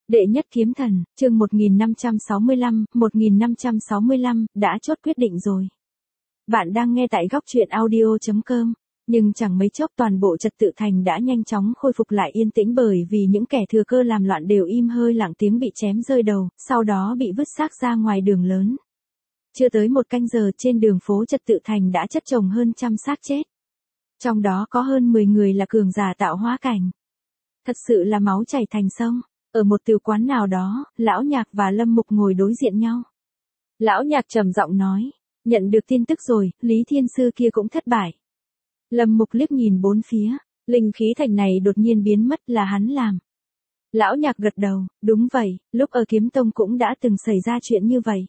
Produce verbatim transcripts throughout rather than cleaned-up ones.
Đệ nhất kiếm thần, chương một nghìn năm trăm sáu mươi lăm, một nghìn năm trăm sáu mươi lăm, đã chốt quyết định rồi. Bạn đang nghe tại góc truyện audio chấm com, nhưng chẳng mấy chốc toàn bộ trật tự thành đã nhanh chóng khôi phục lại yên tĩnh bởi vì những kẻ thừa cơ làm loạn đều im hơi lặng tiếng bị chém rơi đầu, sau đó bị vứt xác ra ngoài đường lớn. Chưa tới một canh giờ trên đường phố trật tự thành đã chất chồng hơn trăm xác chết. Trong đó có hơn mười người là cường giả tạo hóa cảnh. Thật sự là máu chảy thành sông. Ở một tiểu quán nào đó, Lão Nhạc và Lâm Mục ngồi đối diện nhau. Lão Nhạc trầm giọng nói, nhận được tin tức rồi, Lý Thiên Sư kia cũng thất bại. Lâm Mục liếc nhìn bốn phía, linh khí thành này đột nhiên biến mất là hắn làm. Lão Nhạc gật đầu, đúng vậy, lúc ở Kiếm Tông cũng đã từng xảy ra chuyện như vậy.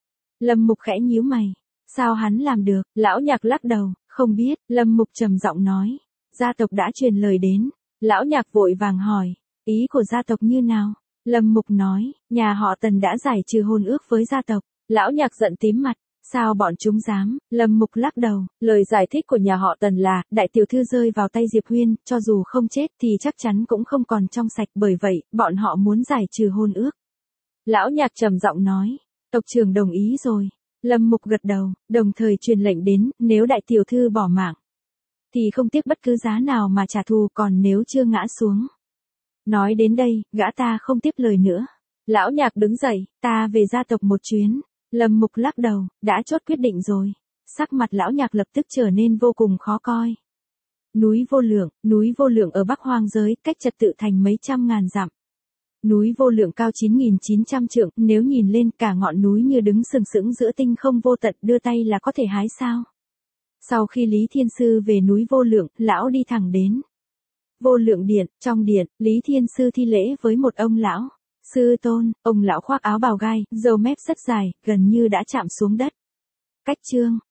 Lâm Mục khẽ nhíu mày, sao hắn làm được? Lão Nhạc lắc đầu, không biết. Lâm Mục trầm giọng nói, gia tộc đã truyền lời đến. Lão Nhạc vội vàng hỏi, ý của gia tộc như nào? Lâm Mục nói, nhà họ Tần đã giải trừ hôn ước với gia tộc. Lão Nhạc giận tím mặt, sao bọn chúng dám? Lâm Mục lắc đầu, lời giải thích của nhà họ Tần là, đại tiểu thư rơi vào tay Diệp Huyên, cho dù không chết thì chắc chắn cũng không còn trong sạch, bởi vậy, bọn họ muốn giải trừ hôn ước. Lão Nhạc trầm giọng nói, tộc trưởng đồng ý rồi. Lâm Mục gật đầu, đồng thời truyền lệnh đến, nếu đại tiểu thư bỏ mạng, thì không tiếc bất cứ giá nào mà trả thù, còn nếu chưa ngã xuống. Nói đến đây, gã ta không tiếp lời nữa. Lão Nhạc đứng dậy, ta về gia tộc một chuyến. Lâm Mục lắc đầu, đã chốt quyết định rồi. Sắc mặt Lão Nhạc lập tức trở nên vô cùng khó coi. Núi Vô Lượng, núi Vô Lượng ở Bắc Hoang giới, cách trật tự thành mấy trăm ngàn dặm. Núi Vô Lượng cao chín nghìn chín trăm trượng, nếu nhìn lên cả ngọn núi như đứng sừng sững giữa tinh không vô tận, đưa tay là có thể hái sao. Sau khi Lý Thiên Sư về núi Vô Lượng, lão đi thẳng đến Vô Lượng điện. Trong điện, Lý Thiên Sư thi lễ với một ông lão. Sư tôn. Ông lão khoác áo bào gai, râu mép rất dài, gần như đã chạm xuống đất. Cách chương,